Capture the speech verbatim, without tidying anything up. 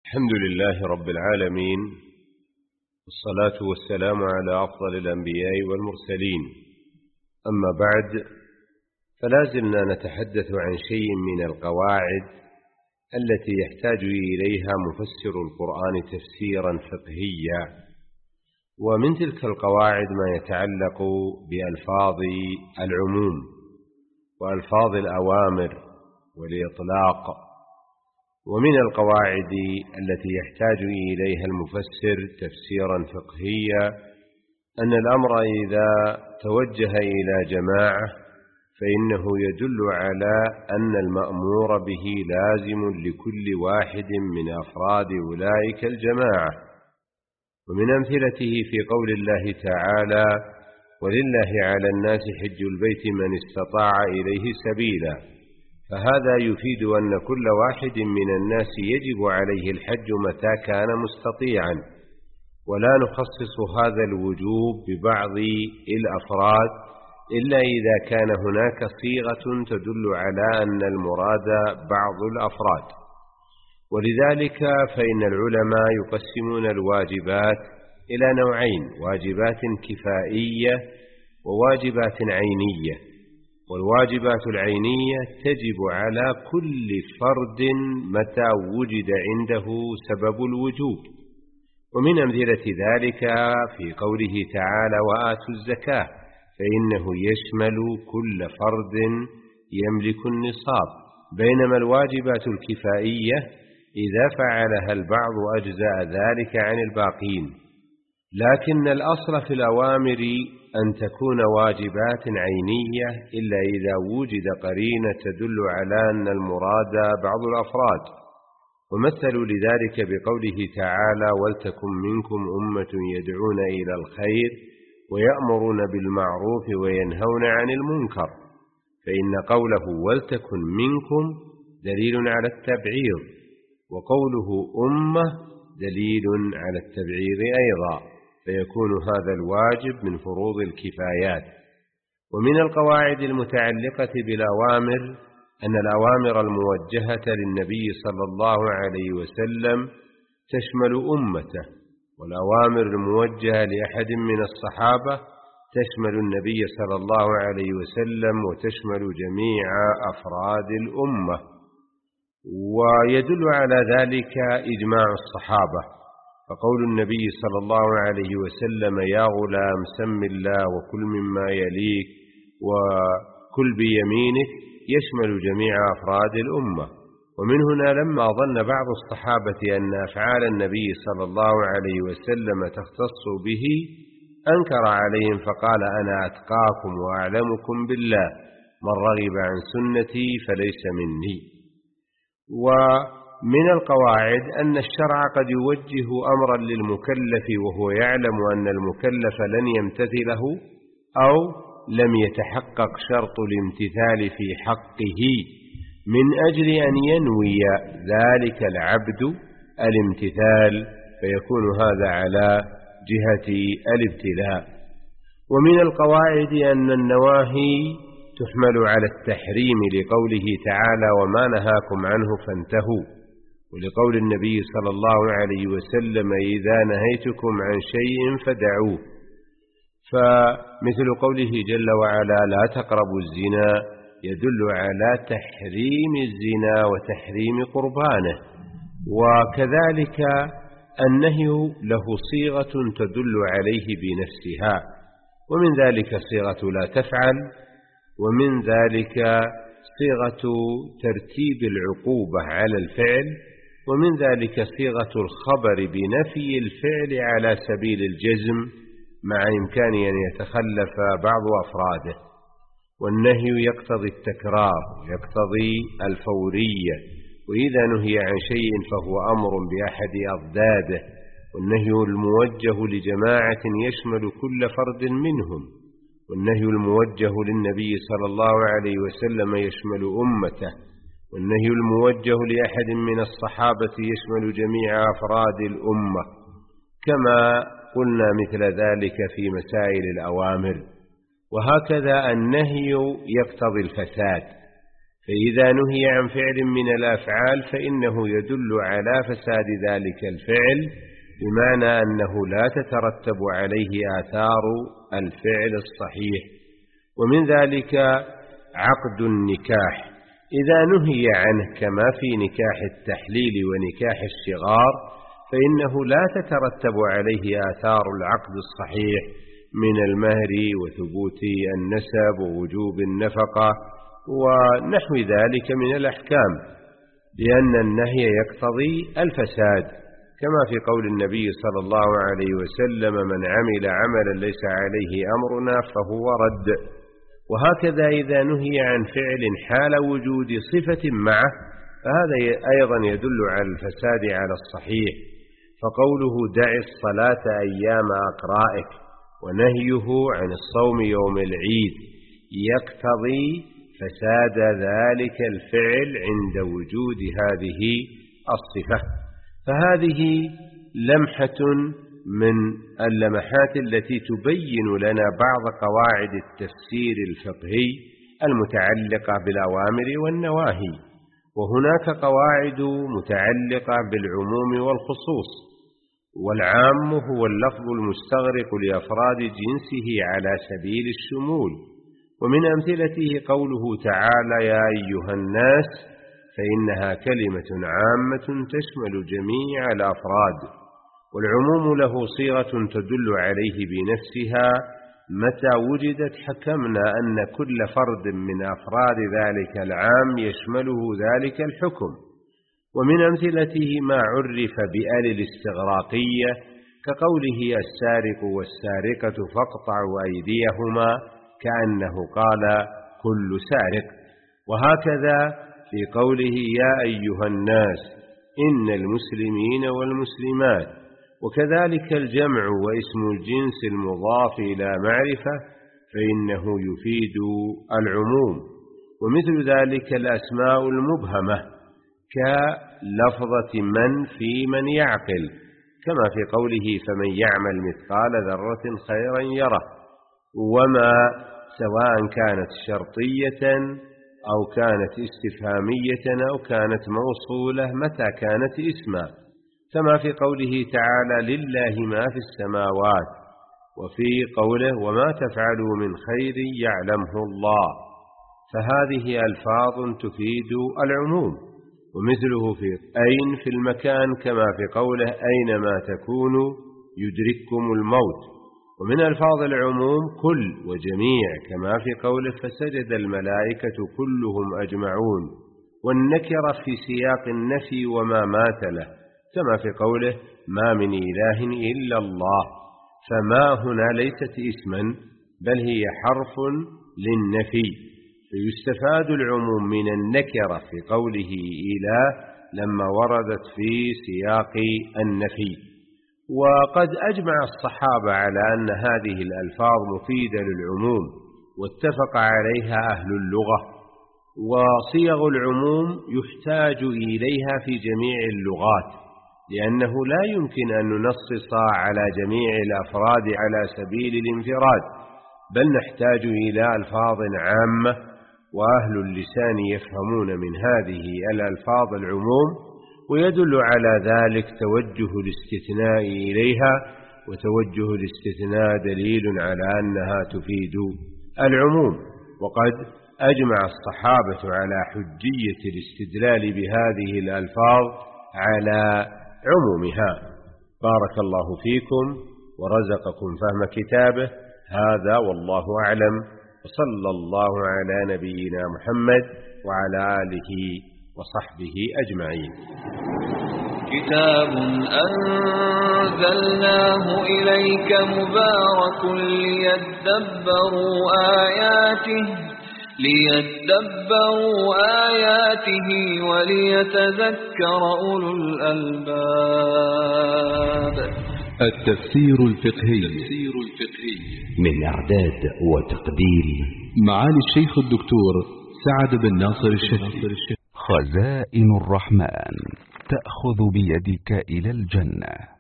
الحمد لله رب العالمين، والصلاة والسلام على أفضل الأنبياء والمرسلين. أما بعد، فلازلنا نتحدث عن شيء من القواعد التي يحتاج إليها مفسر القرآن تفسيرا فقهيا. ومن تلك القواعد ما يتعلق بألفاظ العموم وألفاظ الأوامر والإطلاق. ومن القواعد التي يحتاج إليها المفسر تفسيرا فقهيا أن الأمر إذا توجه إلى جماعة فإنه يدل على أن المأمور به لازم لكل واحد من أفراد أولئك الجماعة. ومن أمثلته في قول الله تعالى: ولله على الناس حج البيت من استطاع إليه سبيلا. فهذا يفيد أن كل واحد من الناس يجب عليه الحج متى كان مستطيعا، ولا نخصص هذا الوجوب ببعض الأفراد إلا إذا كان هناك صيغة تدل على أن المراد بعض الأفراد. ولذلك فإن العلماء يقسمون الواجبات إلى نوعين: واجبات كفائية وواجبات عينية. والواجبات العينية تجب على كل فرد متى وجد عنده سبب الوجوب. ومن أمثلة ذلك في قوله تعالى: وآتوا الزكاة، فإنه يشمل كل فرد يملك النصاب. بينما الواجبات الكفائية إذا فعلها البعض أجزأ ذلك عن الباقين. لكن الأصل في الأوامر أن تكون واجبات عينية إلا إذا وجد قرينة تدل على أن المراد بعض الأفراد. ومثلوا لذلك بقوله تعالى: ولتكن منكم أمة يدعون إلى الخير ويأمرون بالمعروف وينهون عن المنكر. فإن قوله ولتكن منكم دليل على التبعيض، وقوله أمة دليل على التبعيض أيضا، فيكون هذا الواجب من فروض الكفايات. ومن القواعد المتعلقة بالأوامر أن الأوامر الموجهة للنبي صلى الله عليه وسلم تشمل أمته، والأوامر الموجهة لأحد من الصحابة تشمل النبي صلى الله عليه وسلم وتشمل جميع أفراد الأمة. ويدل على ذلك إجماع الصحابة، فقول النبي صلى الله عليه وسلم: يا غلام سم الله وكل مما يليك وكل بيمينك، يشمل جميع أفراد الأمة. ومن هنا لما ظن بعض الصحابة أن أفعال النبي صلى الله عليه وسلم تختص به أنكر عليهم فقال: أنا أتقاكم وأعلمكم بالله، من رغب عن سنتي فليس مني. ومن القواعد أن الشرع قد يوجه أمرا للمكلف وهو يعلم أن المكلف لن يمتثله أو لم يتحقق شرط الامتثال في حقه، من أجل أن ينوي ذلك العبد الامتثال، فيكون هذا على جهة الابتلاء. ومن القواعد أن النواهي تحمل على التحريم لقوله تعالى: وما نهاكم عنه فانتهوا، ولقول النبي صلى الله عليه وسلم: إذا نهيتكم عن شيء فدعوه. فمثل قوله جل وعلا: لا تقربوا الزنا، يدل على تحريم الزنا وتحريم قربانه. وكذلك النهي له صيغة تدل عليه بنفسها، ومن ذلك صيغة لا تفعل، ومن ذلك صيغة ترتيب العقوبة على الفعل، ومن ذلك صيغة الخبر بنفي الفعل على سبيل الجزم مع إمكان أن يتخلف بعض أفراده. والنهي يقتضي التكرار، يقتضي الفورية، وإذا نهي عن شيء فهو أمر بأحد أضداده. والنهي الموجه لجماعة يشمل كل فرد منهم، والنهي الموجه للنبي صلى الله عليه وسلم يشمل أمته، والنهي الموجه لأحد من الصحابة يشمل جميع أفراد الأمة، كما قلنا مثل ذلك في مسائل الأوامر. وهكذا النهي يقتضي الفساد، فإذا نهي عن فعل من الأفعال فإنه يدل على فساد ذلك الفعل، بمعنى أنه لا تترتب عليه آثار الفعل الصحيح. ومن ذلك عقد النكاح، إذا نهي عنه كما في نكاح التحليل ونكاح الشغار فإنه لا تترتب عليه آثار العقد الصحيح من المهر وثبوت النسب ووجوب النفقة ونحو ذلك من الأحكام، لأن النهي يقتضي الفساد، كما في قول النبي صلى الله عليه وسلم: من عمل عملا ليس عليه أمرنا فهو رد. وهكذا إذا نهي عن فعل حال وجود صفة معه فهذا أيضا يدل على الفساد على الصحيح، فقوله دع الصلاة أيام أقرائك ونهيه عن الصوم يوم العيد يقتضي فساد ذلك الفعل عند وجود هذه الصفة. فهذه لمحة من اللمحات التي تبين لنا بعض قواعد التفسير الفقهي المتعلقة بالأوامر والنواهي. وهناك قواعد متعلقة بالعموم والخصوص، والعام هو اللفظ المستغرق لأفراد جنسه على سبيل الشمول. ومن أمثلته قوله تعالى: يا أيها الناس، فإنها كلمة عامة تشمل جميع الأفراد، والعموم له صيغة تدل عليه بنفسها. متى وجدت حكمنا أن كل فرد من أفراد ذلك العام يشمله ذلك الحكم. ومن أمثلته ما عرف بآل الاستغراقية كقوله: السارق والسارقة فاقطعوا أيديهما، كأنه قال كل سارق. وهكذا في قوله: يا أيها الناس إن المسلمين والمسلمات. وكذلك الجمع واسم الجنس المضاف إلى معرفة فإنه يفيد العموم. ومثل ذلك الأسماء المبهمة كلفظة من في من يعقل، كما في قوله: فمن يعمل مثقال ذرة خيرا يره. وما سواء كانت شرطية أو كانت استفهامية أو كانت موصولة متى كانت اسما، كما في قوله تعالى: لله ما في السماوات، وفي قوله: وما تفعلوا من خير يعلمه الله. فهذه ألفاظ تفيد العموم. ومثله في أين في المكان، كما في قوله: أينما تكونوا يدرككم الموت. ومن ألفاظ العموم كل وجميع، كما في قوله: فسجد الملائكة كلهم أجمعون. والنكرة في سياق النفي وما مات له، كما في قوله: ما من إله إلا الله. فما هنا ليست اسما بل هي حرف للنفي، فيستفاد العموم من النكرة في قوله إله لما وردت في سياق النفي. وقد أجمع الصحابة على أن هذه الألفاظ مفيدة للعموم، واتفق عليها أهل اللغة. وصيغ العموم يحتاج إليها في جميع اللغات، لأنه لا يمكن أن ننصص على جميع الأفراد على سبيل الانفراد، بل نحتاج إلى ألفاظ عامة، وأهل اللسان يفهمون من هذه الألفاظ العموم، ويدل على ذلك توجه الاستثناء إليها. وتوجه الاستثناء دليل على أنها تفيد العموم. وقد أجمع الصحابة على حجية الاستدلال بهذه الألفاظ على عمومها. بارك الله فيكم ورزقكم فهم كتابه. هذا والله أعلم، وصلى الله على نبينا محمد وعلى آله وصحبه أجمعين. كتاب أنزلناه إليك مبارك ليدبروا آياته ليدبروا آياته وليتذكر أولو الألباب. التفسير الفقهي من إعداد وتقديم معالي الشيخ الدكتور سعد بن ناصر الشهري. خزائن الرحمن تأخذ بيدك إلى الجنة.